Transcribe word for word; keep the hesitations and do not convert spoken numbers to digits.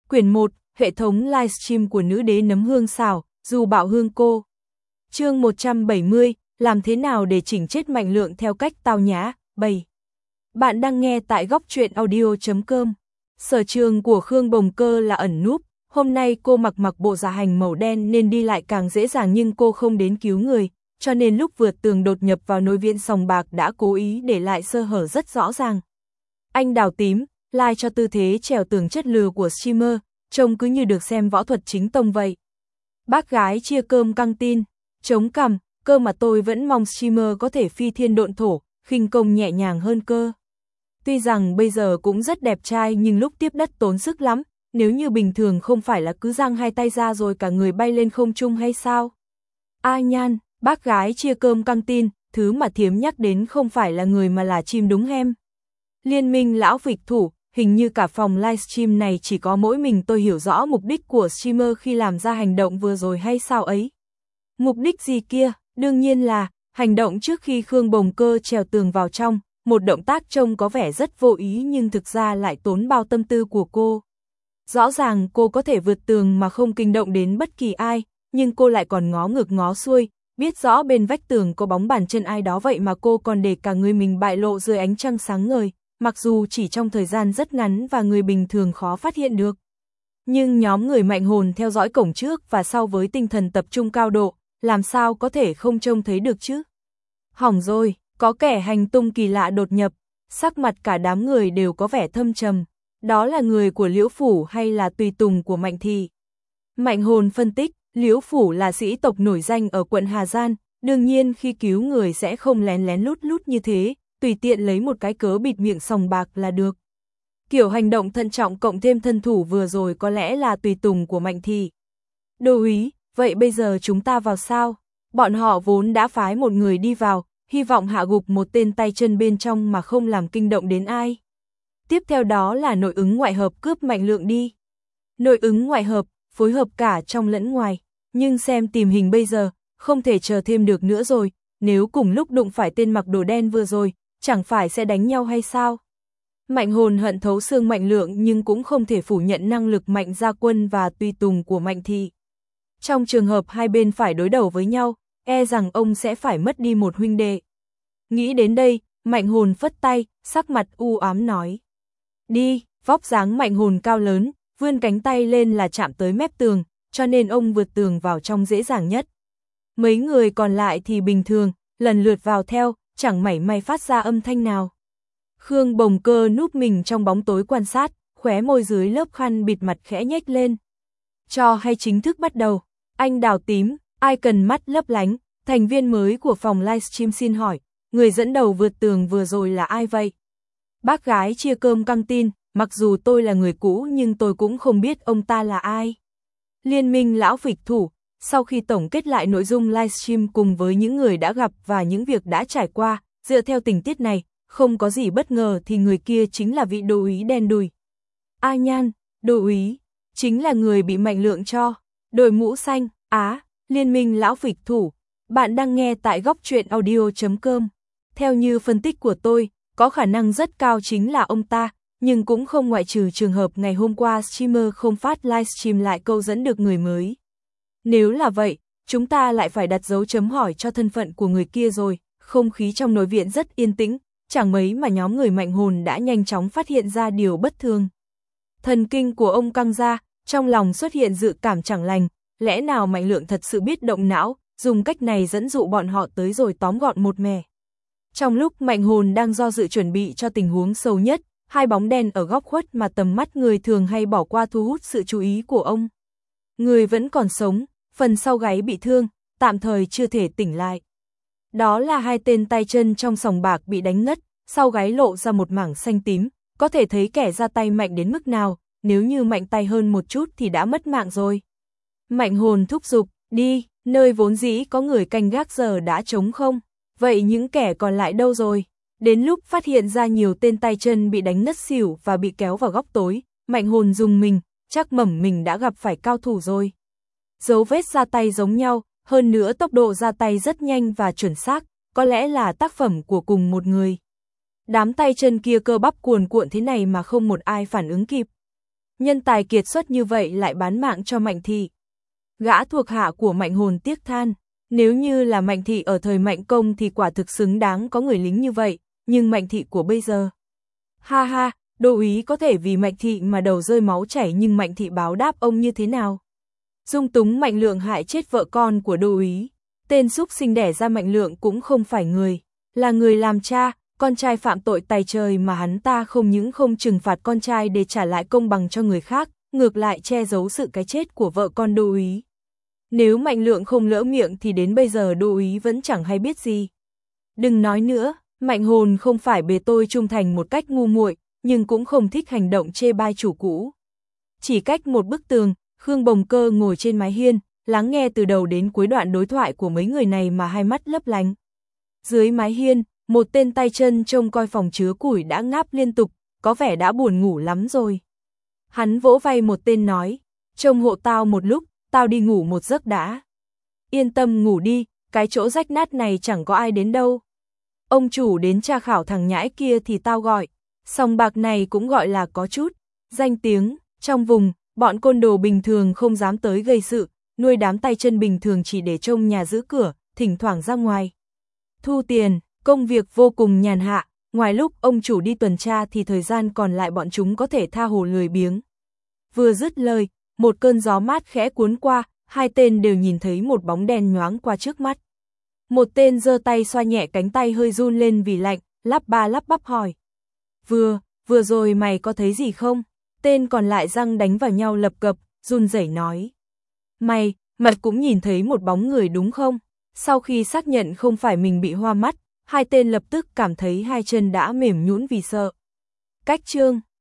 Quyển một, hệ thống livestream của nữ đế nấm hương xào, dù bạo hương cô. Chương một trăm bảy mươi, làm thế nào để chỉnh chết Mạnh Lượng theo cách tao nhã, bảy. Bạn đang nghe tại góc truyện audio chấm com. Sở trường của Khương Bồng Cơ là ẩn núp, hôm nay cô mặc mặc bộ dạ hành màu đen nên đi lại càng dễ dàng, nhưng cô không đến cứu người, cho nên lúc vượt tường đột nhập vào nội viện sòng bạc đã cố ý để lại sơ hở rất rõ ràng. Anh Đào Tím, like cho tư thế trèo tường chất lừa của streamer, trông cứ như được xem võ thuật chính tông vậy. Bác gái chia cơm căng tin, chống cằm, cơ mà tôi vẫn mong streamer có thể phi thiên độn thổ, khinh công nhẹ nhàng hơn cơ. Tuy rằng bây giờ cũng rất đẹp trai nhưng lúc tiếp đất tốn sức lắm, nếu như bình thường không phải là cứ giang hai tay ra rồi cả người bay lên không trung hay sao? A Nhan, bác gái chia cơm căng tin, thứ mà Thiếm nhắc đến không phải là người mà là chim đúng hem. Liên minh lão phịch thủ, hình như cả phòng livestream này chỉ có mỗi mình tôi hiểu rõ mục đích của streamer khi làm ra hành động vừa rồi hay sao ấy. Mục đích gì kia, đương nhiên là hành động trước khi Khương Bồng Cơ trèo tường vào trong, một động tác trông có vẻ rất vô ý nhưng thực ra lại tốn bao tâm tư của cô. Rõ ràng cô có thể vượt tường mà không kinh động đến bất kỳ ai, nhưng cô lại còn ngó ngược ngó xuôi, biết rõ bên vách tường có bóng bàn chân ai đó vậy mà cô còn để cả người mình bại lộ dưới ánh trăng sáng ngời, mặc dù chỉ trong thời gian rất ngắn và người bình thường khó phát hiện được. Nhưng nhóm người mạnh hồn theo dõi cổng trước và sau với tinh thần tập trung cao độ, làm sao có thể không trông thấy được chứ? Hỏng rồi, có kẻ hành tung kỳ lạ đột nhập, sắc mặt cả đám người đều có vẻ thâm trầm. Đó là người của Liễu Phủ hay là tùy tùng của Mạnh Thị? Mạnh hồn phân tích, Liễu Phủ là sĩ tộc nổi danh ở quận Hà Giang, đương nhiên khi cứu người sẽ không lén lén lút lút như thế, tùy tiện lấy một cái cớ bịt miệng sòng bạc là được. Kiểu hành động thận trọng cộng thêm thân thủ vừa rồi có lẽ là tùy tùng của Mạnh Thị. Đô úy, vậy bây giờ chúng ta vào sao? Bọn họ vốn đã phái một người đi vào, hy vọng hạ gục một tên tay chân bên trong mà không làm kinh động đến ai. Tiếp theo đó là nội ứng ngoại hợp cướp Mạnh Lượng đi. Nội ứng ngoại hợp, phối hợp cả trong lẫn ngoài, nhưng xem tìm hình bây giờ, không thể chờ thêm được nữa rồi, nếu cùng lúc đụng phải tên mặc đồ đen vừa rồi, chẳng phải sẽ đánh nhau hay sao? Mạnh hồn hận thấu xương Mạnh Lượng nhưng cũng không thể phủ nhận năng lực Mạnh Gia Quân và tùy tùng của Mạnh Thị. Trong trường hợp hai bên phải đối đầu với nhau, e rằng ông sẽ phải mất đi một huynh đệ. Nghĩ đến đây, Mạnh hồn phất tay, sắc mặt u ám nói. Đi, vóc dáng Mạnh hồn cao lớn, vươn cánh tay lên là chạm tới mép tường, cho nên ông vượt tường vào trong dễ dàng nhất. Mấy người còn lại thì bình thường, lần lượt vào theo, chẳng mảy may phát ra âm thanh nào. Khương Bồng Cơ núp mình trong bóng tối quan sát, khóe môi dưới lớp khăn bịt mặt khẽ nhếch lên. Trò hay chính thức bắt đầu, anh Đào Tím, ai cần mắt lấp lánh, thành viên mới của phòng livestream xin hỏi, người dẫn đầu vượt tường vừa rồi là ai vậy? Bác gái chia cơm căng tin, mặc dù tôi là người cũ nhưng tôi cũng không biết ông ta là ai. Liên minh lão phịch thủ, sau khi tổng kết lại nội dung livestream cùng với những người đã gặp và những việc đã trải qua, dựa theo tình tiết này, không có gì bất ngờ thì người kia chính là vị đô úy đen đùi. A Nhan, đô úy, chính là người bị Mạnh Lượng cho, đội mũ xanh, á, liên minh lão phịch thủ. Bạn đang nghe tại góc truyện audio chấm com. Theo như phân tích của tôi, có khả năng rất cao chính là ông ta, nhưng cũng không ngoại trừ trường hợp ngày hôm qua streamer không phát livestream lại câu dẫn được người mới. Nếu là vậy, chúng ta lại phải đặt dấu chấm hỏi cho thân phận của người kia rồi, không khí trong nội viện rất yên tĩnh, chẳng mấy mà nhóm người mạnh hồn đã nhanh chóng phát hiện ra điều bất thường. Thần kinh của ông căng ra, trong lòng xuất hiện dự cảm chẳng lành, lẽ nào Mạnh Lượng thật sự biết động não, dùng cách này dẫn dụ bọn họ tới rồi tóm gọn một mẻ. Trong lúc Mạnh hồn đang do dự chuẩn bị cho tình huống sâu nhất, hai bóng đen ở góc khuất mà tầm mắt người thường hay bỏ qua thu hút sự chú ý của ông. Người vẫn còn sống, phần sau gáy bị thương, tạm thời chưa thể tỉnh lại. Đó là hai tên tay chân trong sòng bạc bị đánh ngất, sau gáy lộ ra một mảng xanh tím, có thể thấy kẻ ra tay mạnh đến mức nào, nếu như mạnh tay hơn một chút thì đã mất mạng rồi. Mạnh hồn thúc giục, đi, nơi vốn dĩ có người canh gác giờ đã trống không, vậy những kẻ còn lại đâu rồi? Đến lúc phát hiện ra nhiều tên tay chân bị đánh ngất xỉu và bị kéo vào góc tối, Mạnh hồn dùng mình, chắc mẩm mình đã gặp phải cao thủ rồi. Dấu vết ra tay giống nhau, hơn nữa tốc độ ra tay rất nhanh và chuẩn xác, có lẽ là tác phẩm của cùng một người. Đám tay chân kia cơ bắp cuồn cuộn thế này mà không một ai phản ứng kịp. Nhân tài kiệt xuất như vậy lại bán mạng cho Mạnh Thị. Gã thuộc hạ của Mạnh Hồn tiếc than, nếu như là Mạnh Thị ở thời Mạnh Công thì quả thực xứng đáng có người lính như vậy, nhưng Mạnh Thị của bây giờ. Ha ha, Đô úy có thể vì Mạnh Thị mà đầu rơi máu chảy, nhưng Mạnh Thị báo đáp ông như thế nào? Dung túng Mạnh Lượng hại chết vợ con của Đô úy. Tên xúc sinh đẻ ra Mạnh Lượng cũng không phải người, là người làm cha, con trai phạm tội tày trời mà hắn ta không những không trừng phạt con trai để trả lại công bằng cho người khác, ngược lại che giấu sự cái chết của vợ con Đô úy. Nếu Mạnh Lượng không lỡ miệng thì đến bây giờ Đô úy vẫn chẳng hay biết gì. Đừng nói nữa, Mạnh Hồn không phải bề tôi trung thành một cách ngu muội, nhưng cũng không thích hành động chê bai chủ cũ. Chỉ cách một bức tường, Khương Bồng Cơ ngồi trên mái hiên, lắng nghe từ đầu đến cuối đoạn đối thoại của mấy người này mà hai mắt lấp lánh. Dưới mái hiên, một tên tay chân trông coi phòng chứa củi đã ngáp liên tục, có vẻ đã buồn ngủ lắm rồi. Hắn vỗ vai một tên nói, trông hộ tao một lúc, tao đi ngủ một giấc đã. Yên tâm ngủ đi, cái chỗ rách nát này chẳng có ai đến đâu. Ông chủ đến tra khảo thằng nhãi kia thì tao gọi, sòng bạc này cũng gọi là có chút danh tiếng, trong vùng, bọn côn đồ bình thường không dám tới gây sự, nuôi đám tay chân bình thường chỉ để trông nhà giữ cửa, thỉnh thoảng ra ngoài thu tiền, công việc vô cùng nhàn hạ, ngoài lúc ông chủ đi tuần tra thì thời gian còn lại bọn chúng có thể tha hồ lười biếng. Vừa dứt lời, một cơn gió mát khẽ cuốn qua, hai tên đều nhìn thấy một bóng đen nhoáng qua trước mắt. Một tên giơ tay xoa nhẹ cánh tay hơi run lên vì lạnh, lắp ba lắp bắp hỏi. Vừa, vừa rồi mày có thấy gì không? Tên còn lại răng đánh vào nhau lập cập, run rẩy nói. Mày, mặt cũng nhìn thấy một bóng người đúng không? Sau khi xác nhận không phải mình bị hoa mắt, hai tên lập tức cảm thấy hai chân đã mềm nhũn vì sợ. Cách chương